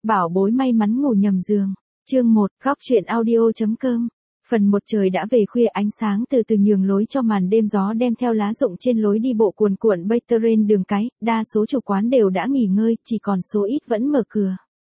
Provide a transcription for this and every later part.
Bảo bối may mắn ngủ nhầm giường. Chương 1, góc truyện audio.com. Phần 1. Trời đã về khuya, ánh sáng từ từ nhường lối cho màn đêm, gió đem theo lá rụng trên lối đi bộ cuồn cuộn bay trên đường cái, đa số chủ quán đều đã nghỉ ngơi, chỉ còn số ít vẫn mở cửa.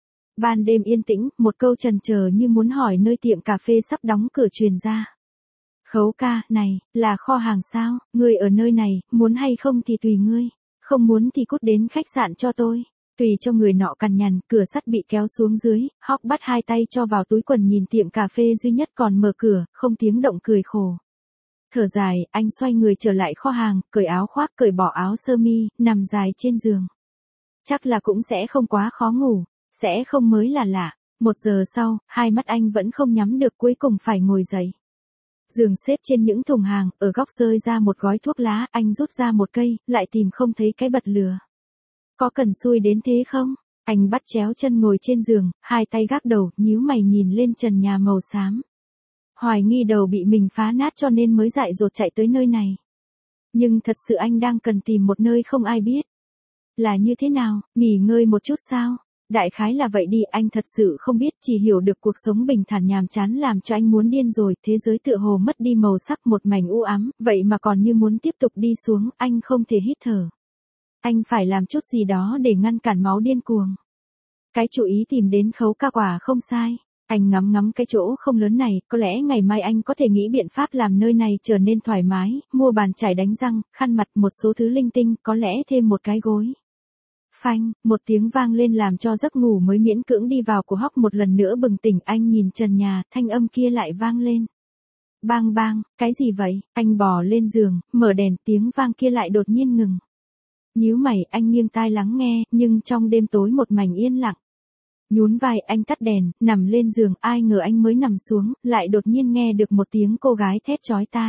Ban đêm yên tĩnh, một câu chần chờ như muốn hỏi nơi tiệm cà phê sắp đóng cửa truyền ra. Khấu ca, này, là kho hàng sao, ngươi ở nơi này, muốn hay không thì tùy ngươi, không muốn thì cút đến khách sạn cho tôi. Tùy cho người nọ cằn nhằn, cửa sắt bị kéo xuống dưới, Hóc bắt hai tay cho vào túi quần nhìn tiệm cà phê duy nhất còn mở cửa, không tiếng động cười khổ. Thở dài, anh xoay người trở lại kho hàng, cởi áo khoác, cởi bỏ áo sơ mi, nằm dài trên giường. Chắc là cũng sẽ không quá khó ngủ, sẽ không mới là lạ. 1 giờ sau, hai mắt anh vẫn không nhắm được, cuối cùng phải ngồi dậy. Giường xếp trên những thùng hàng, ở góc rơi ra một gói thuốc lá, anh rút ra một cây, lại tìm không thấy cái bật lửa. Có cần xui đến thế không? Anh bắt chéo chân ngồi trên giường, hai tay gác đầu, nhíu mày nhìn lên trần nhà màu xám. Hoài nghi đầu bị mình phá nát cho nên mới dại dột chạy tới nơi này. Nhưng thật sự anh đang cần tìm một nơi không ai biết. Là như thế nào, nghỉ ngơi một chút sao? Đại khái là vậy đi, anh thật sự không biết, chỉ hiểu được cuộc sống bình thản nhàm chán làm cho anh muốn điên rồi, thế giới tựa hồ mất đi màu sắc, một mảnh u ám, vậy mà còn như muốn tiếp tục đi xuống, anh không thể hít thở. Anh phải làm chút gì đó để ngăn cản máu điên cuồng. Cái chủ ý tìm đến Khấu ca quả không sai. Anh ngắm ngắm cái chỗ không lớn này, có lẽ ngày mai anh có thể nghĩ biện pháp làm nơi này trở nên thoải mái, mua bàn chải đánh răng, khăn mặt, một số thứ linh tinh, có lẽ thêm một cái gối. Phanh, một tiếng vang lên làm cho giấc ngủ mới miễn cưỡng đi vào của Hóc một lần nữa bừng tỉnh, anh nhìn trần nhà, thanh âm kia lại vang lên. Bang bang, cái gì vậy? Anh bò lên giường, mở đèn, tiếng vang kia lại đột nhiên ngừng. Nhíu mày, anh nghiêng tai lắng nghe, nhưng trong đêm tối một mảnh yên lặng. Nhún vai, anh tắt đèn, nằm lên giường, ai ngờ anh mới nằm xuống, lại đột nhiên nghe được một tiếng cô gái thét chói tai.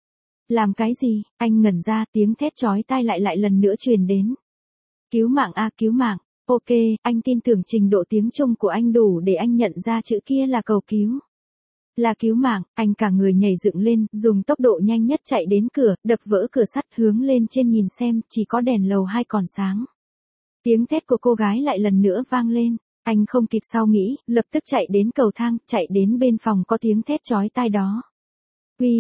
Làm cái gì? Anh ngẩn ra, tiếng thét chói tai lại lần nữa truyền đến. Cứu mạng a, cứu mạng. Ok, anh tin tưởng trình độ tiếng Trung của anh đủ để anh nhận ra chữ kia là cầu cứu. Là cứu mạng, anh cả người nhảy dựng lên, dùng tốc độ nhanh nhất chạy đến cửa, đập vỡ cửa sắt, hướng lên trên nhìn xem, chỉ có đèn lầu 2 còn sáng. Tiếng thét của cô gái lại lần nữa vang lên, anh không kịp sau nghĩ, lập tức chạy đến cầu thang, chạy đến bên phòng có tiếng thét chói tai đó. Uy,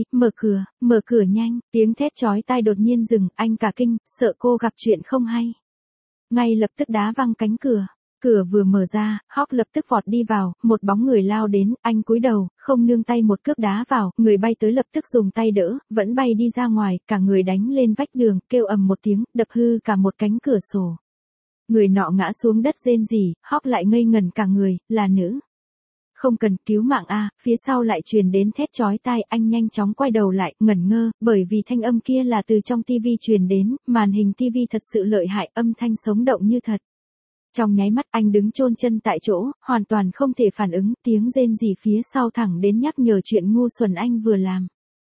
mở cửa nhanh, tiếng thét chói tai đột nhiên dừng, anh cả kinh, sợ cô gặp chuyện không hay. Ngay lập tức đá văng cánh cửa. Cửa vừa mở ra, Hóc lập tức vọt đi vào, một bóng người lao đến, anh cúi đầu, không nương tay một cước đá vào, người bay tới lập tức dùng tay đỡ, vẫn bay đi ra ngoài, cả người đánh lên vách đường, kêu ầm một tiếng, đập hư cả một cánh cửa sổ. Người nọ ngã xuống đất rên rỉ, Hóc lại ngây ngẩn cả người, là nữ. Không cần, cứu mạng a, phía sau lại truyền đến thét chói tai, anh nhanh chóng quay đầu lại, ngẩn ngơ, bởi vì thanh âm kia là từ trong tivi truyền đến, màn hình tivi thật sự lợi hại, âm thanh sống động như thật. Trong nháy mắt anh đứng chôn chân tại chỗ, hoàn toàn không thể phản ứng, tiếng rên rỉ phía sau thẳng đến nhắc nhở chuyện ngu xuẩn anh vừa làm.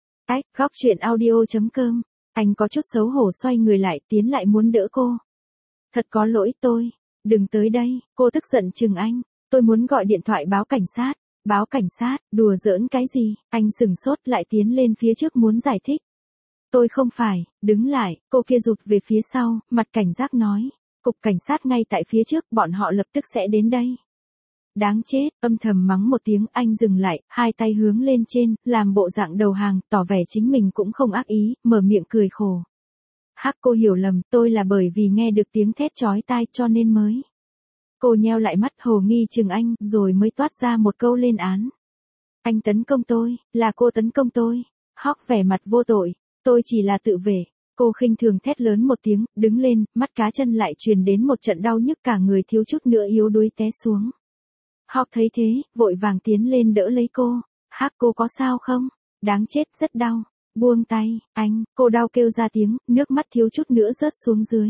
Góc truyện audio.com. Anh có chút xấu hổ xoay người lại, tiến lại muốn đỡ cô. Thật có lỗi tôi. Đừng tới đây, cô tức giận chừng anh. Tôi muốn gọi điện thoại báo cảnh sát. Báo cảnh sát, đùa giỡn cái gì? Anh sừng sốt lại tiến lên phía trước muốn giải thích. Tôi không phải, đứng lại, cô kia rụt về phía sau, mặt cảnh giác nói. Cục cảnh sát ngay tại phía trước, bọn họ lập tức sẽ đến đây. Đáng chết, âm thầm mắng một tiếng, anh dừng lại, hai tay hướng lên trên, làm bộ dạng đầu hàng, tỏ vẻ chính mình cũng không ác ý, mở miệng cười khổ. Hắc, cô hiểu lầm, tôi là bởi vì nghe được tiếng thét chói tai cho nên mới. Cô nheo lại mắt hồ nghi chừng anh, rồi mới toát ra một câu lên án. Anh tấn công tôi, là cô tấn công tôi. Hóc vẻ mặt vô tội, tôi chỉ là tự vệ. Cô khinh thường thét lớn một tiếng, đứng lên, mắt cá chân lại truyền đến một trận đau nhức, cả người thiếu chút nữa yếu đuối té xuống. Hóc thấy thế, vội vàng tiến lên đỡ lấy cô. Hắc, cô có sao không? Đáng chết, rất đau. Buông tay, anh, cô đau kêu ra tiếng, nước mắt thiếu chút nữa rớt xuống dưới.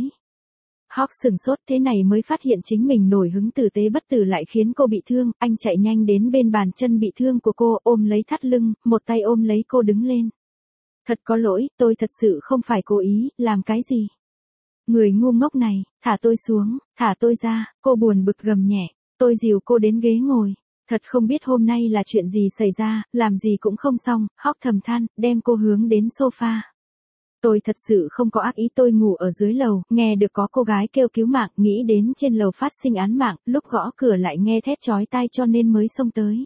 Hóc sừng sốt, thế này mới phát hiện chính mình nổi hứng tử tế bất tử lại khiến cô bị thương, anh chạy nhanh đến bên bàn chân bị thương của cô, ôm lấy thắt lưng, một tay ôm lấy cô đứng lên. Thật có lỗi, tôi thật sự không phải cố ý, làm cái gì? Người ngu ngốc này, thả tôi xuống, thả tôi ra, cô buồn bực gầm nhẹ, tôi dìu cô đến ghế ngồi. Thật không biết hôm nay là chuyện gì xảy ra, làm gì cũng không xong, Hóc thầm than, đem cô hướng đến sofa. Tôi thật sự không có ác ý, tôi ngủ ở dưới lầu, nghe được có cô gái kêu cứu mạng, nghĩ đến trên lầu phát sinh án mạng, lúc gõ cửa lại nghe thét chói tai cho nên mới xông tới.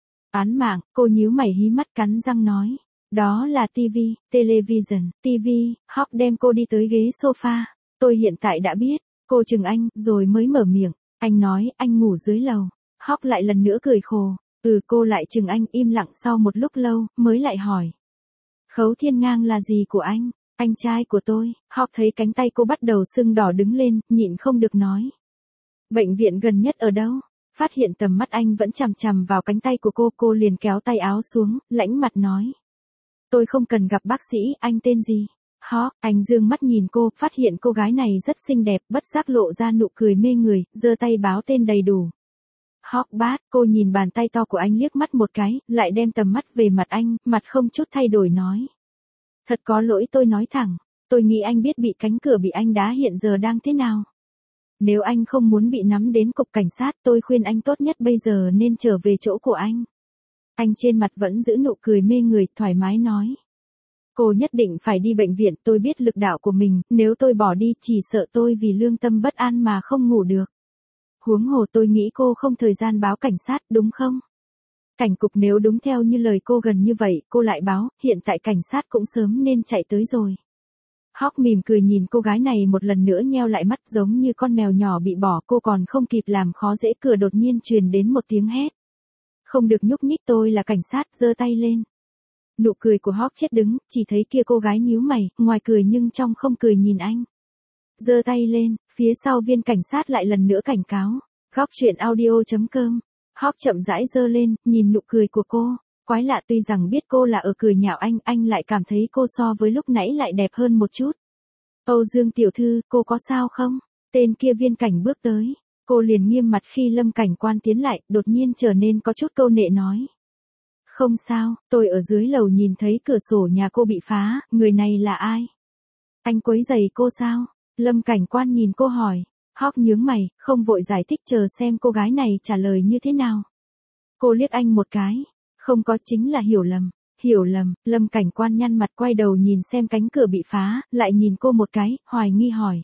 Án mạng, cô nhíu mày hí mắt cắn răng nói. Đó là television, Hawk đem cô đi tới ghế sofa. Tôi hiện tại đã biết, cô chừng anh, rồi mới mở miệng. Anh nói, anh ngủ dưới lầu. Hawk lại lần nữa cười khổ. Cô lại chừng anh, im lặng sau một lúc lâu, mới lại hỏi. Khấu Thiên Ngang là gì của anh? Anh trai của tôi. Hawk thấy cánh tay cô bắt đầu sưng đỏ đứng lên, nhịn không được nói. Bệnh viện gần nhất ở đâu? Phát hiện tầm mắt anh vẫn chằm chằm vào cánh tay của cô liền kéo tay áo xuống, lãnh mặt nói. Tôi không cần gặp bác sĩ, anh tên gì? Hawk, anh dương mắt nhìn cô, phát hiện cô gái này rất xinh đẹp, bất giác lộ ra nụ cười mê người, giơ tay báo tên đầy đủ. Hawk Bát, cô nhìn bàn tay to của anh liếc mắt một cái, lại đem tầm mắt về mặt anh, mặt không chút thay đổi nói. Thật có lỗi, tôi nói thẳng, tôi nghĩ anh biết bị cánh cửa bị anh đá hiện giờ đang thế nào. Nếu anh không muốn bị nắm đến cục cảnh sát, tôi khuyên anh tốt nhất bây giờ nên trở về chỗ của anh. Anh trên mặt vẫn giữ nụ cười mê người, thoải mái nói. Cô nhất định phải đi bệnh viện, tôi biết lực đạo của mình, nếu tôi bỏ đi chỉ sợ tôi vì lương tâm bất an mà không ngủ được. Huống hồ tôi nghĩ cô không thời gian báo cảnh sát, đúng không? Cảnh cục nếu đúng theo như lời cô gần như vậy, cô lại báo, hiện tại cảnh sát cũng sớm nên chạy tới rồi. Hawk mỉm cười nhìn cô gái này một lần nữa nheo lại mắt giống như con mèo nhỏ bị bỏ, cô còn không kịp làm khó dễ, cửa đột nhiên truyền đến một tiếng hét. Không được nhúc nhích, tôi là cảnh sát, giơ tay lên. Nụ cười của Hawk chết đứng, chỉ thấy kia cô gái nhíu mày, ngoài cười nhưng trong không cười nhìn anh. Giơ tay lên, phía sau viên cảnh sát lại lần nữa cảnh cáo. Góc truyện audio.com. Hawk chậm rãi giơ lên, nhìn nụ cười của cô. Quái lạ, tuy rằng biết cô là ở cười nhạo anh lại cảm thấy cô so với lúc nãy lại đẹp hơn một chút. Âu Dương tiểu thư, cô có sao không? Tên kia viên cảnh bước tới. Cô liền nghiêm mặt khi Lâm cảnh quan tiến lại, đột nhiên trở nên có chút câu nệ nói. Không sao, tôi ở dưới lầu nhìn thấy cửa sổ nhà cô bị phá, người này là ai? Anh quấy rầy cô sao? Lâm cảnh quan nhìn cô hỏi. Hawk nhướng mày, không vội giải thích, chờ xem cô gái này trả lời như thế nào. Cô liếc anh một cái. Không có, chính là hiểu lầm. Hiểu lầm, Lâm cảnh quan nhăn mặt quay đầu nhìn xem cánh cửa bị phá, lại nhìn cô một cái, hoài nghi hỏi.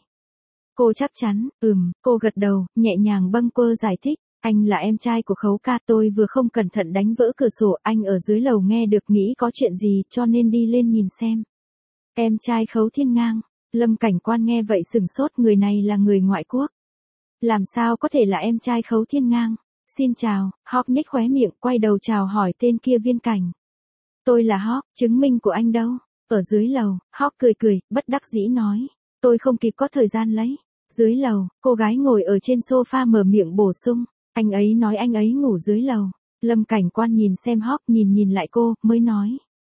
Cô chắc chắn, cô gật đầu, nhẹ nhàng bâng quơ giải thích. Anh là em trai của Khấu ca, tôi vừa không cẩn thận đánh vỡ cửa sổ, anh ở dưới lầu nghe được nghĩ có chuyện gì cho nên đi lên nhìn xem. Em trai Khấu Thiên Ngang. Lâm cảnh quan nghe vậy sừng sốt, người này là người ngoại quốc. Làm sao có thể là em trai Khấu Thiên Ngang? Xin chào, Hawk nhếch khóe miệng, quay đầu chào hỏi tên kia viên cảnh. Tôi là Hawk, chứng minh của anh đâu? Ở dưới lầu, Hawk cười, bất đắc dĩ nói. Tôi không kịp có thời gian lấy. Dưới lầu, cô gái ngồi ở trên sofa mở miệng bổ sung. Anh ấy nói anh ấy ngủ dưới lầu. Lâm cảnh quan nhìn xem Hawk, nhìn lại cô, mới nói.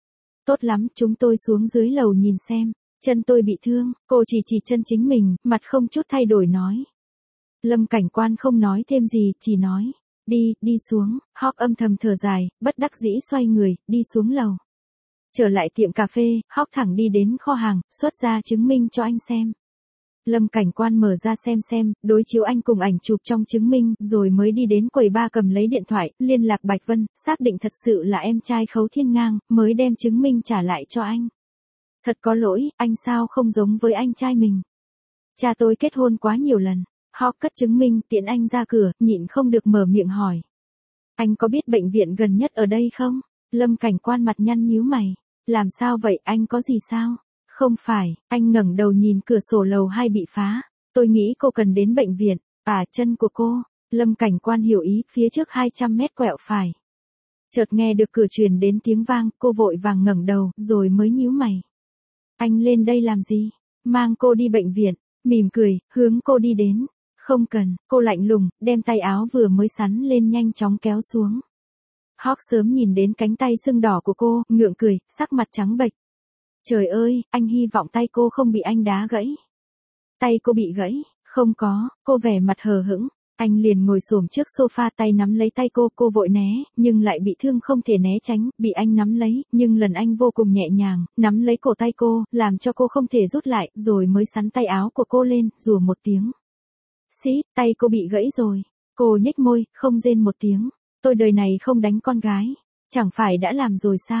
Tốt lắm, chúng tôi xuống dưới lầu nhìn xem. Chân tôi bị thương, cô chỉ chân chính mình, mặt không chút thay đổi nói. Lâm cảnh quan không nói thêm gì, chỉ nói. Đi xuống. Hawk âm thầm thở dài, bất đắc dĩ xoay người, đi xuống lầu. Trở lại tiệm cà phê, Hawk thẳng đi đến kho hàng, xuất ra chứng minh cho anh xem. Lâm cảnh quan mở ra xem, đối chiếu anh cùng ảnh chụp trong chứng minh, rồi mới đi đến quầy ba cầm lấy điện thoại, liên lạc Bạch Vân, xác định thật sự là em trai Khấu Thiên Ngang, mới đem chứng minh trả lại cho anh. Thật có lỗi, anh sao không giống với anh trai mình. Cha tôi kết hôn quá nhiều lần. Hawk cất chứng minh, tiễn anh ra cửa, nhịn không được mở miệng hỏi. Anh có biết bệnh viện gần nhất ở đây không? Lâm cảnh quan mặt nhăn nhíu mày. Làm sao vậy, anh có gì sao? Không phải, anh ngẩng đầu nhìn cửa sổ lầu 2 bị phá. Tôi nghĩ cô cần đến bệnh viện. Chân của cô. Lâm cảnh quan hiểu ý, phía trước 200 mét quẹo phải. Chợt nghe được cửa truyền đến tiếng vang, cô vội vàng ngẩng đầu, rồi mới nhíu mày. Anh lên đây làm gì? Mang cô đi bệnh viện. Mỉm cười, hướng cô đi đến. Không cần, cô lạnh lùng, đem tay áo vừa mới sắn lên nhanh chóng kéo xuống. Hawk sớm nhìn đến cánh tay sưng đỏ của cô, ngượng cười, sắc mặt trắng bệch. Trời ơi, anh hy vọng tay cô không bị anh đá gãy. Tay cô bị gãy, không có, cô vẻ mặt hờ hững. Anh liền ngồi xổm trước sofa, tay nắm lấy tay cô vội né, nhưng lại bị thương không thể né tránh, bị anh nắm lấy, nhưng lần anh vô cùng nhẹ nhàng, nắm lấy cổ tay cô, làm cho cô không thể rút lại, rồi mới sắn tay áo của cô lên, rủa một tiếng. Xít, tay cô bị gãy rồi. Cô nhếch môi, không rên một tiếng. Tôi đời này không đánh con gái. Chẳng phải đã làm rồi sao?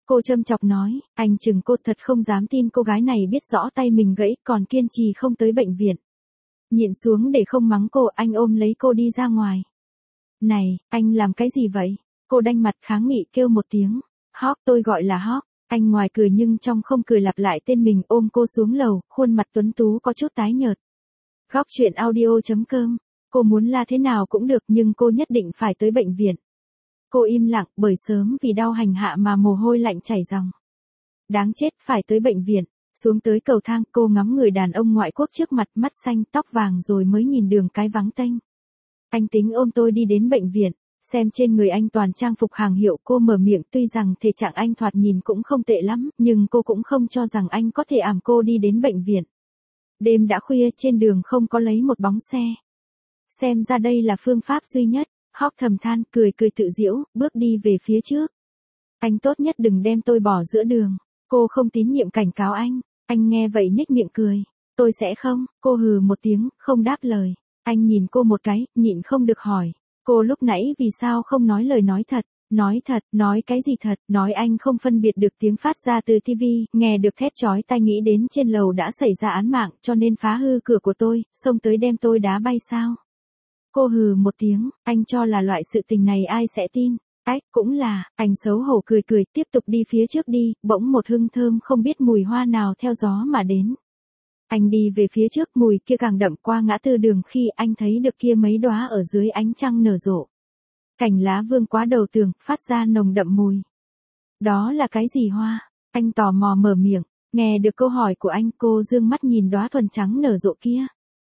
Cô châm chọc nói, anh chừng cô thật không dám tin cô gái này biết rõ tay mình gãy còn kiên trì không tới bệnh viện. Nhịn xuống để không mắng cô, anh ôm lấy cô đi ra ngoài. Này, anh làm cái gì vậy? Cô đanh mặt kháng nghị kêu một tiếng. Hawk, tôi gọi là Hawk. Anh ngoài cười nhưng trong không cười lặp lại tên mình, ôm cô xuống lầu, khuôn mặt tuấn tú có chút tái nhợt. Góc chuyện audio.com. Cô muốn la thế nào cũng được nhưng cô nhất định phải tới bệnh viện. Cô im lặng bởi sớm vì đau hành hạ mà mồ hôi lạnh chảy ròng. Đáng chết, phải tới bệnh viện. Xuống tới cầu thang, cô ngắm người đàn ông ngoại quốc trước mặt, mắt xanh tóc vàng rồi mới nhìn đường cái vắng tênh. Anh tính ôm tôi đi đến bệnh viện. Xem trên người anh toàn trang phục hàng hiệu, cô mở miệng, tuy rằng thể trạng anh thoạt nhìn cũng không tệ lắm, nhưng cô cũng không cho rằng anh có thể ẵm cô đi đến bệnh viện. Đêm đã khuya, trên đường không có lấy một bóng xe. Xem ra đây là phương pháp duy nhất. Hawk thầm than, cười tự giễu, bước đi về phía trước. Anh tốt nhất đừng đem tôi bỏ giữa đường. Cô không tín nhiệm cảnh cáo anh. Anh nghe vậy nhếch miệng cười. Tôi sẽ không. Cô hừ một tiếng, không đáp lời. Anh nhìn cô một cái, nhịn không được hỏi. Cô lúc nãy vì sao không nói lời nói thật? Nói thật, nói cái gì thật? Nói anh không phân biệt được tiếng phát ra từ TV, nghe được thét chói tai, nghĩ đến trên lầu đã xảy ra án mạng cho nên phá hư cửa của tôi, xông tới đem tôi đá bay sao? Cô hừ một tiếng, anh cho là loại sự tình này ai sẽ tin? Ách, cũng là, anh xấu hổ cười tiếp tục đi phía trước đi, bỗng một hương thơm không biết mùi hoa nào theo gió mà đến. Anh đi về phía trước, mùi kia càng đậm, qua ngã tư đường khi anh thấy được kia mấy đóa ở dưới ánh trăng nở rộ. Cành lá vương quá đầu tường, phát ra nồng đậm mùi. Đó là cái gì hoa? Anh tò mò mở miệng, nghe được câu hỏi của anh, cô dương mắt nhìn đóa thuần trắng nở rộ kia.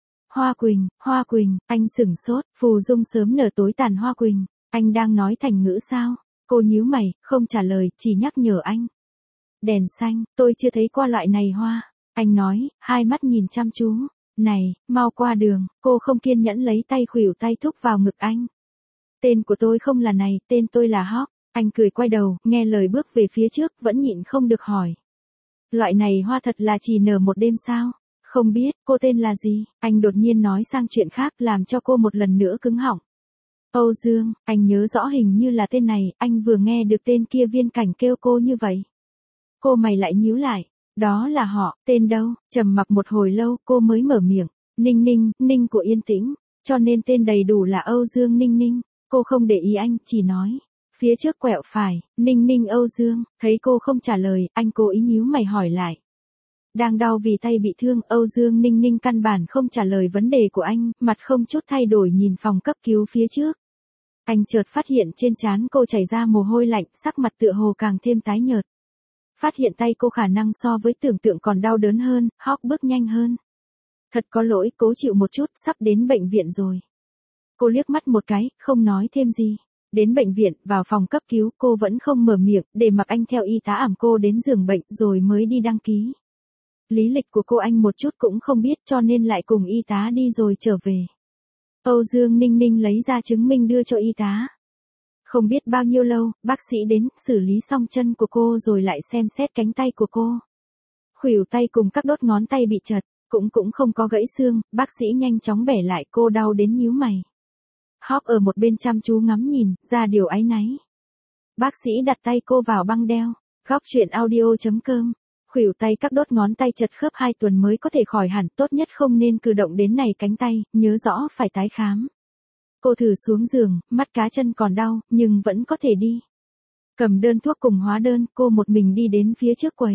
Hoa quỳnh, anh sửng sốt, phù dung sớm nở tối tàn hoa quỳnh, anh đang nói thành ngữ sao? Cô nhíu mày, không trả lời, chỉ nhắc nhở anh. Đèn xanh, tôi chưa thấy qua loại này hoa. Anh nói, hai mắt nhìn chăm chú. Này, mau qua đường. Cô không kiên nhẫn lấy tay khuỷu tay thúc vào ngực anh. Tên của tôi không là này, tên tôi là Hawk. Anh cười quay đầu, nghe lời bước về phía trước, vẫn nhịn không được hỏi. Loại này hoa thật là chỉ nở một đêm sao? Không biết, cô tên là gì? Anh đột nhiên nói sang chuyện khác, làm cho cô một lần nữa cứng họng. Âu Dương, anh nhớ rõ hình như là tên này, anh vừa nghe được tên kia Viên Cảnh kêu cô như vậy. Cô mày lại nhíu lại. Đó là họ, tên đâu? Trầm mặc một hồi lâu, cô mới mở miệng. Ninh của Yên Tĩnh, cho nên tên đầy đủ là Âu Dương Ninh. Cô không để ý anh, chỉ nói. Phía trước quẹo phải, Ninh Âu Dương, thấy cô không trả lời, anh cố ý nhíu mày hỏi lại. Đang đau vì tay bị thương, Âu Dương Ninh căn bản không trả lời vấn đề của anh, mặt không chút thay đổi nhìn phòng cấp cứu phía trước. Anh chợt phát hiện trên trán cô chảy ra mồ hôi lạnh, sắc mặt tựa hồ càng thêm tái nhợt. Phát hiện tay cô khả năng so với tưởng tượng còn đau đớn hơn, Hawk bước nhanh hơn. Thật có lỗi, cố chịu một chút, sắp đến bệnh viện rồi. Cô liếc mắt một cái, không nói thêm gì. Đến bệnh viện, vào phòng cấp cứu, cô vẫn không mở miệng, để mặc anh theo y tá ẵm cô đến giường bệnh rồi mới đi đăng ký. Lý lịch của cô anh một chút cũng không biết cho nên lại cùng y tá đi rồi trở về. Âu Dương Ninh lấy ra chứng minh đưa cho y tá. Không biết bao nhiêu lâu, bác sĩ đến, xử lý xong chân của cô rồi lại xem xét cánh tay của cô. Khuỷu tay cùng các đốt ngón tay bị chật, cũng không có gãy xương, bác sĩ nhanh chóng bẻ lại, cô đau đến nhíu mày. Hawk ở một bên chăm chú ngắm nhìn, ra điều áy náy. Bác sĩ đặt tay cô vào băng đeo. Góc chuyện audio.com. Khuỷu tay các đốt ngón tay chật khớp 2 tuần mới có thể khỏi hẳn, tốt nhất không nên cử động đến này cánh tay, nhớ rõ phải tái khám. Cô thử xuống giường, mắt cá chân còn đau, nhưng vẫn có thể đi. Cầm đơn thuốc cùng hóa đơn, cô một mình đi đến phía trước quầy.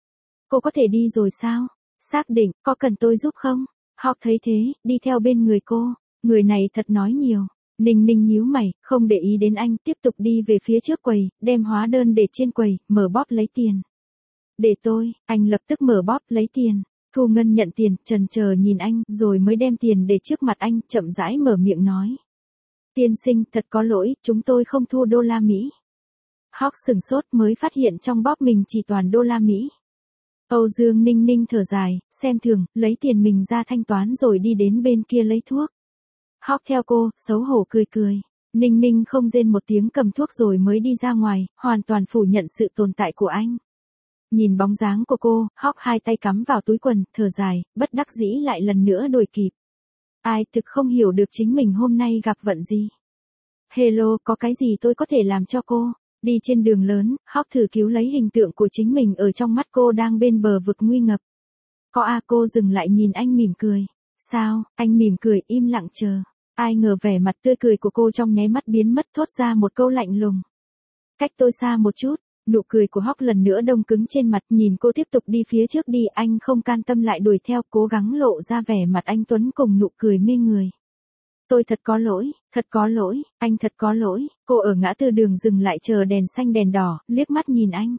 Cô có thể đi rồi sao? Xác định, có cần tôi giúp không? Hawk thấy thế, đi theo bên người cô. Người này thật nói nhiều. Ninh nhíu mày, không để ý đến anh, tiếp tục đi về phía trước quầy, đem hóa đơn để trên quầy, mở bóp lấy tiền. Để tôi, anh lập tức mở bóp lấy tiền. Thu Ngân nhận tiền, chần chờ nhìn anh, rồi mới đem tiền để trước mặt anh, chậm rãi mở miệng nói. Tiên sinh, thật có lỗi, chúng tôi không thu đô la Mỹ. Hawk sửng sốt mới phát hiện trong bóp mình chỉ toàn đô la Mỹ. Âu Dương Ninh thở dài, xem thường, lấy tiền mình ra thanh toán rồi đi đến bên kia lấy thuốc. Hawk theo cô, xấu hổ cười. Ninh không rên một tiếng cầm thuốc rồi mới đi ra ngoài, hoàn toàn phủ nhận sự tồn tại của anh. Nhìn bóng dáng của cô, Hawk hai tay cắm vào túi quần, thở dài, bất đắc dĩ lại lần nữa đuổi kịp. Ai thực không hiểu được chính mình hôm nay gặp vận gì. Hello, có cái gì tôi có thể làm cho cô? Đi trên đường lớn, Hawk thử cứu lấy hình tượng của chính mình ở trong mắt cô đang bên bờ vực nguy ngập. Có à, cô dừng lại nhìn anh mỉm cười. Sao? Anh mỉm cười im lặng chờ. Ai ngờ vẻ mặt tươi cười của cô trong nháy mắt biến mất, thốt ra một câu lạnh lùng. Cách tôi xa một chút. Nụ cười của Hawk lần nữa đông cứng trên mặt, nhìn cô tiếp tục đi phía trước đi, anh không can tâm lại đuổi theo, cố gắng lộ ra vẻ mặt anh tuấn cùng nụ cười mê người. Tôi thật có lỗi, anh thật có lỗi. Cô ở ngã tư đường dừng lại chờ đèn xanh đèn đỏ, liếc mắt nhìn anh.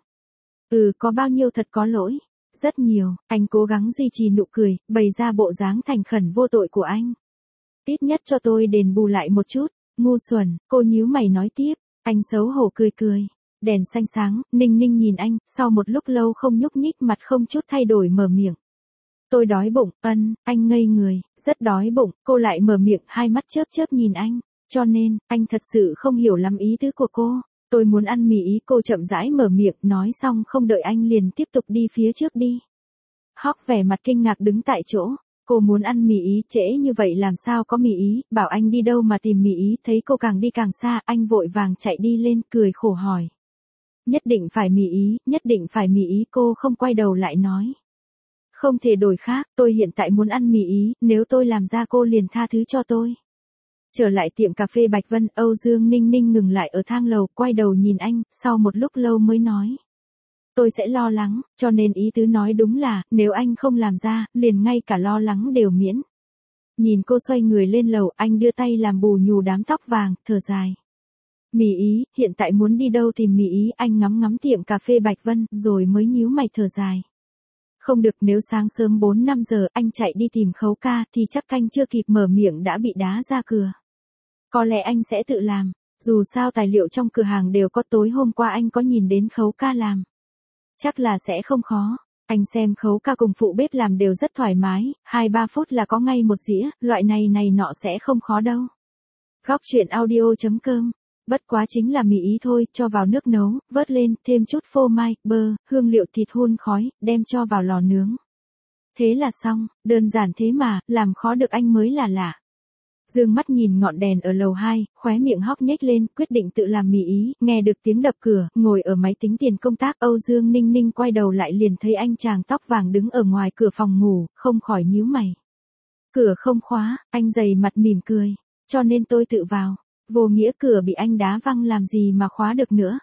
Có bao nhiêu thật có lỗi? Rất nhiều. Anh cố gắng duy trì nụ cười, bày ra bộ dáng thành khẩn vô tội của anh. Ít nhất cho tôi đền bù lại một chút. Ngu xuẩn, cô nhíu mày nói tiếp. Anh xấu hổ cười cười. Đèn xanh sáng, Ninh Ninh nhìn anh, sau một lúc lâu không nhúc nhích, mặt không chút thay đổi mở miệng. Tôi đói bụng. Anh ngây người, rất đói bụng. Cô lại mở miệng, hai mắt chớp chớp nhìn anh. Cho nên, anh thật sự không hiểu lắm ý tứ của cô. Tôi muốn ăn mì ý, cô chậm rãi mở miệng, nói xong không đợi anh liền tiếp tục đi phía trước đi. Hawk vẻ mặt kinh ngạc đứng tại chỗ. Cô muốn ăn mì ý, trễ như vậy làm sao có mì ý, bảo anh đi đâu mà tìm mì ý, thấy cô càng đi càng xa, anh vội vàng chạy đi lên, cười khổ hỏi. Nhất định phải mì ý, nhất định phải mì ý, cô không quay đầu lại nói. Không thể đổi khác, tôi hiện tại muốn ăn mì ý, nếu tôi làm ra cô liền tha thứ cho tôi. Trở lại tiệm cà phê Bạch Vân, Âu Dương Ninh Ninh ngừng lại ở thang lầu, quay đầu nhìn anh, sau một lúc lâu mới nói. Tôi sẽ lo lắng, cho nên ý tứ nói đúng là, nếu anh không làm ra, liền ngay cả lo lắng đều miễn. Nhìn cô xoay người lên lầu, anh đưa tay làm bù nhù đám tóc vàng, thở dài. Mì ý, hiện tại muốn đi đâu tìm mì ý, anh ngắm ngắm tiệm cà phê Bạch Vân, rồi mới nhíu mày thở dài. Không được, nếu sáng sớm 4-5 giờ anh chạy đi tìm Khấu ca thì chắc canh chưa kịp mở miệng đã bị đá ra cửa. Có lẽ anh sẽ tự làm, dù sao tài liệu trong cửa hàng đều có, tối hôm qua anh có nhìn đến Khấu ca làm. Chắc là sẽ không khó. Anh xem Khấu ca cùng phụ bếp làm đều rất thoải mái, 2-3 phút là có ngay một dĩa, loại này nọ sẽ không khó đâu. Góc truyện audio.com. Bất quá chính là mì ý thôi, cho vào nước nấu, vớt lên, thêm chút phô mai, bơ, hương liệu thịt hun khói, đem cho vào lò nướng. Thế là xong, đơn giản thế mà, làm khó được anh mới là lạ. Dương mắt nhìn ngọn đèn ở lầu 2, khóe miệng Hawk nhếch lên, quyết định tự làm mì ý, nghe được tiếng đập cửa, ngồi ở máy tính tiền công tác, Âu Dương Ninh Ninh quay đầu lại liền thấy anh chàng tóc vàng đứng ở ngoài cửa phòng ngủ, không khỏi nhíu mày. Cửa không khóa, anh dày mặt mỉm cười, cho nên tôi tự vào. Vô nghĩa, cửa bị anh đá văng làm gì mà khóa được nữa.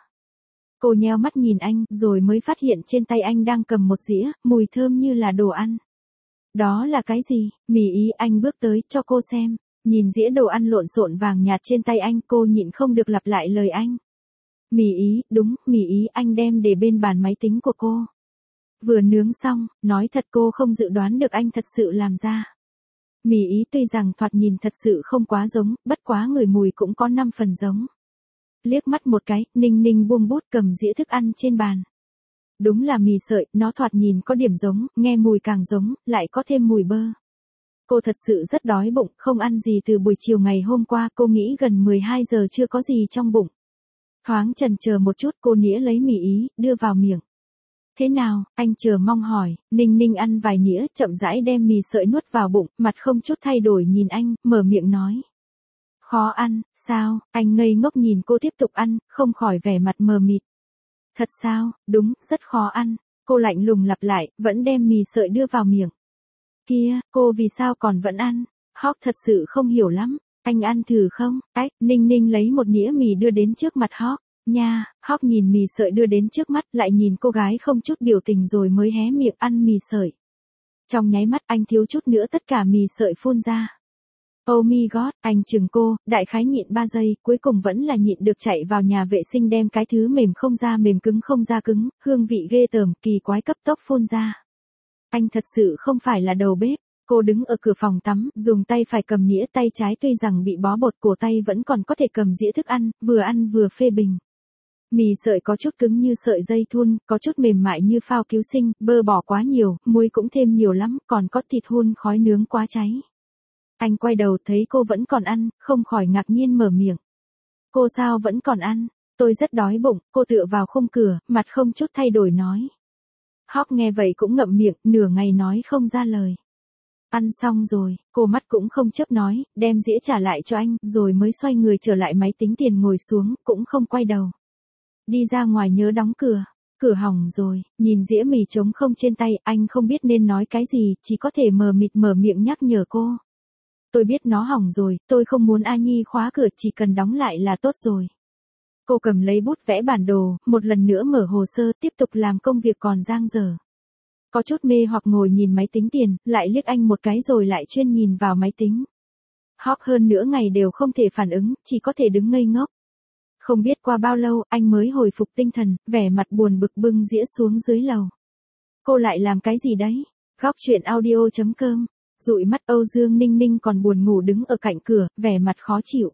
Cô nheo mắt nhìn anh, rồi mới phát hiện trên tay anh đang cầm một dĩa, mùi thơm như là đồ ăn. Đó là cái gì? Mì ý. Anh bước tới, cho cô xem. Nhìn dĩa đồ ăn lộn xộn vàng nhạt trên tay anh, cô nhịn không được lặp lại lời anh. Mì ý, đúng, mì ý, anh đem để bên bàn máy tính của cô. Vừa nướng xong, nói thật cô không dự đoán được anh thật sự làm ra. Mì ý tuy rằng thoạt nhìn thật sự không quá giống, bất quá ngửi mùi cũng có 5 phần giống. Liếc mắt một cái, Ninh Ninh buông bút cầm dĩa thức ăn trên bàn. Đúng là mì sợi, nó thoạt nhìn có điểm giống, nghe mùi càng giống, lại có thêm mùi bơ. Cô thật sự rất đói bụng, không ăn gì từ buổi chiều ngày hôm qua, cô nghĩ gần 12 giờ chưa có gì trong bụng. Thoáng chần chờ một chút, cô nĩa lấy mì ý, đưa vào miệng. Thế nào, anh chờ mong hỏi. Ninh Ninh ăn vài nĩa, chậm rãi đem mì sợi nuốt vào bụng, mặt không chút thay đổi nhìn anh, mở miệng nói. Khó ăn, sao? Anh ngây ngốc nhìn cô tiếp tục ăn, không khỏi vẻ mặt mờ mịt. Thật sao? Đúng, rất khó ăn. Cô lạnh lùng lặp lại, vẫn đem mì sợi đưa vào miệng. Kia, cô vì sao còn vẫn ăn? Hawk thật sự không hiểu lắm. Anh ăn thử không? Ninh Ninh lấy một nĩa mì đưa đến trước mặt Hawk. Nha, Hawk nhìn mì sợi đưa đến trước mắt, lại nhìn cô gái không chút biểu tình rồi mới hé miệng ăn mì sợi. Trong nháy mắt anh thiếu chút nữa tất cả mì sợi phun ra. Oh my god, anh chừng cô, đại khái nhịn 3 giây, cuối cùng vẫn là nhịn được chạy vào nhà vệ sinh đem cái thứ mềm không ra mềm cứng không ra cứng, hương vị ghê tởm, kỳ quái cấp tốc phun ra. Anh thật sự không phải là đầu bếp. Cô đứng ở cửa phòng tắm, dùng tay phải cầm nĩa, tay trái tuy rằng bị bó bột, cổ tay vẫn còn có thể cầm dĩa thức ăn vừa phê bình. Mì sợi có chút cứng như sợi dây thun, có chút mềm mại như phao cứu sinh, bơ bỏ quá nhiều, muối cũng thêm nhiều lắm, còn có thịt hun khói nướng quá cháy. Anh quay đầu thấy cô vẫn còn ăn, không khỏi ngạc nhiên mở miệng. Cô sao vẫn còn ăn? Tôi rất đói bụng, cô tựa vào khung cửa, mặt không chút thay đổi nói. Hawk nghe vậy cũng ngậm miệng, nửa ngày nói không ra lời. Ăn xong rồi, cô mắt cũng không chớp nói, đem dĩa trả lại cho anh, rồi mới xoay người trở lại máy tính tiền ngồi xuống, cũng không quay đầu. Đi ra ngoài nhớ đóng cửa. Cửa hỏng rồi, nhìn dĩa mì trống không trên tay, anh không biết nên nói cái gì, chỉ có thể mờ mịt mở miệng nhắc nhở cô. Tôi biết nó hỏng rồi, tôi không muốn A Nhi khóa cửa, chỉ cần đóng lại là tốt rồi. Cô cầm lấy bút vẽ bản đồ, một lần nữa mở hồ sơ, tiếp tục làm công việc còn dang dở. Có chút mê hoặc ngồi nhìn máy tính tiền, lại liếc anh một cái rồi lại chuyên nhìn vào máy tính. Hawk hơn nửa ngày đều không thể phản ứng, chỉ có thể đứng ngây ngốc. Không biết qua bao lâu, anh mới hồi phục tinh thần, vẻ mặt buồn bực bưng dĩa xuống dưới lầu. Cô lại làm cái gì đấy? Góc chuyện audio.com. Dụi mắt Âu Dương Ninh Ninh còn buồn ngủ đứng ở cạnh cửa, vẻ mặt khó chịu.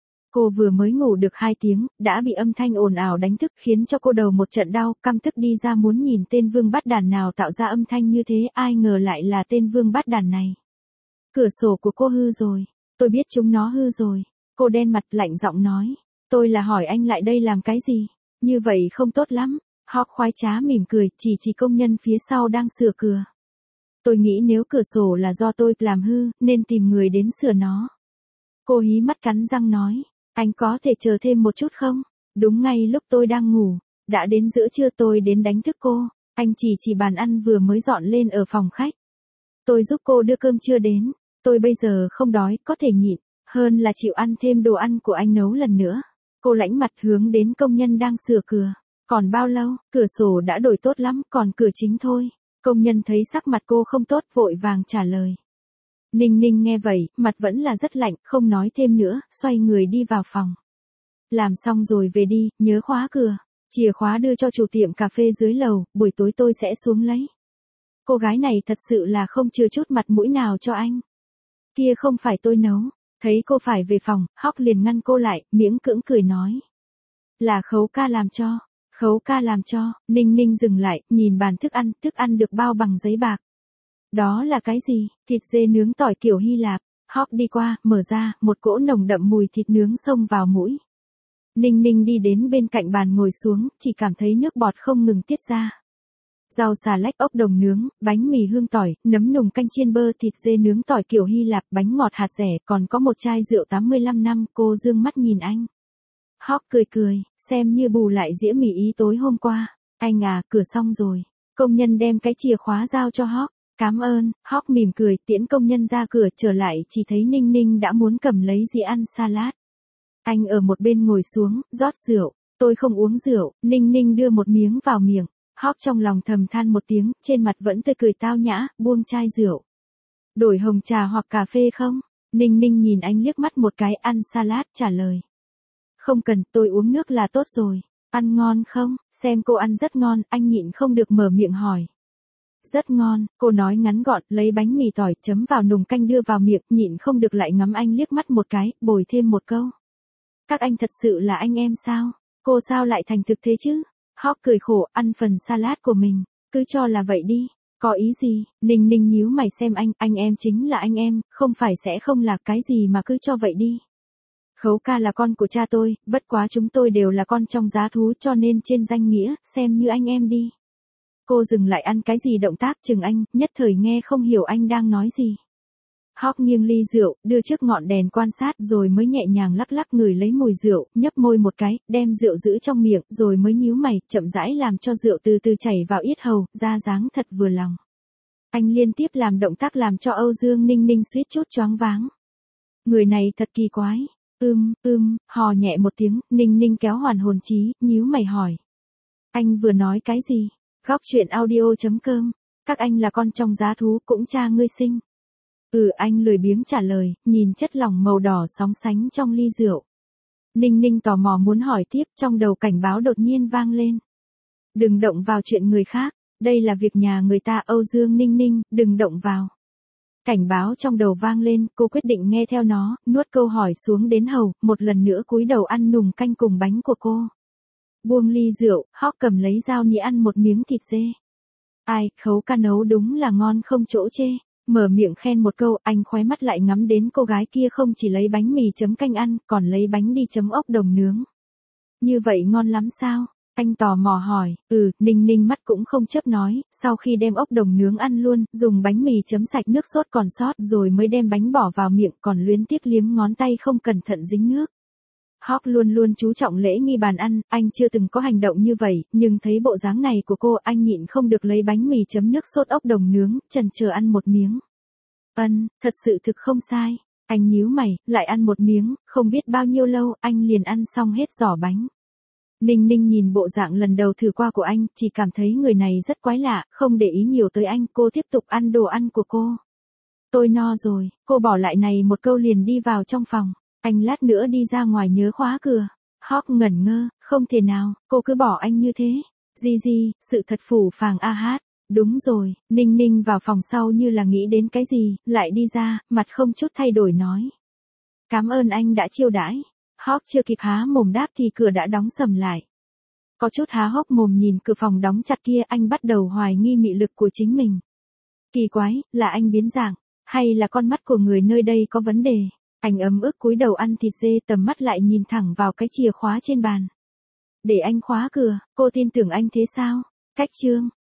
Cô vừa mới ngủ được 2 tiếng, đã bị âm thanh ồn ào đánh thức khiến cho cô đầu một trận đau, căm tức đi ra muốn nhìn tên vương bát đàn nào tạo ra âm thanh như thế, ai ngờ lại là tên vương bát đàn này. Cửa sổ của cô hư rồi, tôi biết chúng nó hư rồi. Cô đen mặt lạnh giọng nói, tôi là hỏi anh lại đây làm cái gì, như vậy không tốt lắm. Hawk khoái trá mỉm cười, chỉ công nhân phía sau đang sửa cửa. Tôi nghĩ nếu cửa sổ là do tôi làm hư, nên tìm người đến sửa nó. Cô hí mắt cắn răng nói, anh có thể chờ thêm một chút không? Đúng ngay lúc tôi đang ngủ, đã đến giữa trưa tôi đến đánh thức cô, anh chỉ bàn ăn vừa mới dọn lên ở phòng khách. Tôi giúp cô đưa cơm trưa đến, tôi bây giờ không đói, có thể nhịn, hơn là chịu ăn thêm đồ ăn của anh nấu lần nữa. Cô lãnh mặt hướng đến công nhân đang sửa cửa. Còn bao lâu, cửa sổ đã đổi tốt lắm, còn cửa chính thôi. Công nhân thấy sắc mặt cô không tốt vội vàng trả lời. Ninh Ninh nghe vậy, mặt vẫn là rất lạnh, không nói thêm nữa, xoay người đi vào phòng. Làm xong rồi về đi, nhớ khóa cửa. Chìa khóa đưa cho chủ tiệm cà phê dưới lầu, buổi tối tôi sẽ xuống lấy. Cô gái này thật sự là không chừa chút mặt mũi nào cho anh. Kia không phải tôi nấu. Thấy cô phải về phòng, Hawk liền ngăn cô lại, miễn cưỡng cười nói. Là Khấu ca làm cho. Khấu ca làm cho. Ninh Ninh dừng lại, nhìn bàn thức ăn được bao bằng giấy bạc. Đó là cái gì? Thịt dê nướng tỏi kiểu Hy Lạp. Hawk đi qua, mở ra, một cỗ nồng đậm mùi thịt nướng xông vào mũi. Ninh Ninh đi đến bên cạnh bàn ngồi xuống, chỉ cảm thấy nước bọt không ngừng tiết ra. Rau xà lách ốc đồng nướng, bánh mì hương tỏi, nấm nùng canh chiên bơ, thịt dê nướng tỏi kiểu Hy Lạp, bánh ngọt hạt dẻ, còn có một chai rượu 85 năm, cô dương mắt nhìn anh. Hawk cười, xem như bù lại dĩa mì ý tối hôm qua. Anh à, cửa xong rồi. Công nhân đem cái chìa khóa giao cho Hawk. Cảm ơn. Hawk mỉm cười, tiễn công nhân ra cửa, trở lại chỉ thấy Ninh Ninh đã muốn cầm lấy dĩa ăn salad. Anh ở một bên ngồi xuống, rót rượu. Tôi không uống rượu. Ninh Ninh đưa một miếng vào miệng. Hawk trong lòng thầm than một tiếng, trên mặt vẫn tươi cười tao nhã, buông chai rượu. Đổi hồng trà hoặc cà phê không? Ninh Ninh nhìn anh liếc mắt một cái, ăn salad, trả lời. Không cần, tôi uống nước là tốt rồi. Ăn ngon không? Xem cô ăn rất ngon, anh nhịn không được mở miệng hỏi. Rất ngon, cô nói ngắn gọn, lấy bánh mì tỏi chấm vào nùng canh đưa vào miệng, nhịn không được lại ngắm anh liếc mắt một cái, bồi thêm một câu. Các anh thật sự là anh em sao? Cô sao lại thành thực thế chứ? Hawk cười khổ, ăn phần salad của mình, cứ cho là vậy đi. Có ý gì? Ninh Ninh nhíu mày xem anh em chính là anh em, không phải sẽ không là cái gì mà cứ cho vậy đi. Khấu ca là con của cha tôi, bất quá chúng tôi đều là con trong giá thú cho nên trên danh nghĩa, xem như anh em đi. Cô dừng lại ăn cái gì động tác chừng anh, nhất thời nghe không hiểu anh đang nói gì. Hawk nghiêng ly rượu, đưa trước ngọn đèn quan sát rồi mới nhẹ nhàng lắc lắc ngửi lấy mùi rượu, nhấp môi một cái, đem rượu giữ trong miệng, rồi mới nhíu mày, chậm rãi làm cho rượu từ từ chảy vào yết hầu, ra dáng thật vừa lòng. Anh liên tiếp làm động tác làm cho Âu Dương Ninh Ninh suýt chút choáng váng. Người này thật kỳ quái. Hò nhẹ một tiếng, Ninh Ninh kéo hoàn hồn trí, nhíu mày hỏi. Anh vừa nói cái gì? Góc chuyện audio.com. Các anh là con trong giá thú, cũng cha ngươi sinh. Anh lười biếng trả lời, nhìn chất lỏng màu đỏ sóng sánh trong ly rượu. Ninh Ninh tò mò muốn hỏi tiếp, trong đầu cảnh báo đột nhiên vang lên. Đừng động vào chuyện người khác, đây là việc nhà người ta. Âu Dương Ninh Ninh, đừng động vào. Cảnh báo trong đầu vang lên, cô quyết định nghe theo nó, nuốt câu hỏi xuống đến hầu, một lần nữa cúi đầu ăn nùng canh cùng bánh của cô. Buông ly rượu, Hawk cầm lấy dao nĩa ăn một miếng thịt dê. Ai, Khấu ca nấu đúng là ngon không chỗ chê. Mở miệng khen một câu, anh khóe mắt lại ngắm đến cô gái kia không chỉ lấy bánh mì chấm canh ăn, còn lấy bánh đi chấm ốc đồng nướng. Như vậy ngon lắm sao? Anh tò mò hỏi. Ninh Ninh mắt cũng không chớp nói, sau khi đem ốc đồng nướng ăn luôn, dùng bánh mì chấm sạch nước sốt còn sót rồi mới đem bánh bỏ vào miệng, còn luyến tiếc liếm ngón tay không cẩn thận dính nước. Hawk luôn luôn chú trọng lễ nghi bàn ăn, anh chưa từng có hành động như vậy, nhưng thấy bộ dáng này của cô, anh nhịn không được lấy bánh mì chấm nước sốt ốc đồng nướng, chần chờ ăn một miếng. Thật sự thực không sai. Anh nhíu mày, lại ăn một miếng, không biết bao nhiêu lâu, anh liền ăn xong hết giỏ bánh. Ninh Ninh nhìn bộ dạng lần đầu thử qua của anh, chỉ cảm thấy người này rất quái lạ, không để ý nhiều tới anh, cô tiếp tục ăn đồ ăn của cô. Tôi no rồi, cô bỏ lại này một câu liền đi vào trong phòng. Anh lát nữa đi ra ngoài nhớ khóa cửa. Hawk ngẩn ngơ, không thể nào, cô cứ bỏ anh như thế. Gì, sự thật phủ phàng a hát. Đúng rồi, Ninh Ninh vào phòng sau như là nghĩ đến cái gì, lại đi ra, mặt không chút thay đổi nói. Cảm ơn anh đã chiêu đãi. Hawk chưa kịp há mồm đáp thì cửa đã đóng sầm lại. Có chút há hốc mồm nhìn cửa phòng đóng chặt kia, anh bắt đầu hoài nghi mị lực của chính mình. Kỳ quái, là anh biến dạng, hay là con mắt của người nơi đây có vấn đề? Anh ấm ức cúi đầu ăn thịt dê, tầm mắt lại nhìn thẳng vào cái chìa khóa trên bàn. Để anh khóa cửa, cô tin tưởng anh thế sao? Cách chương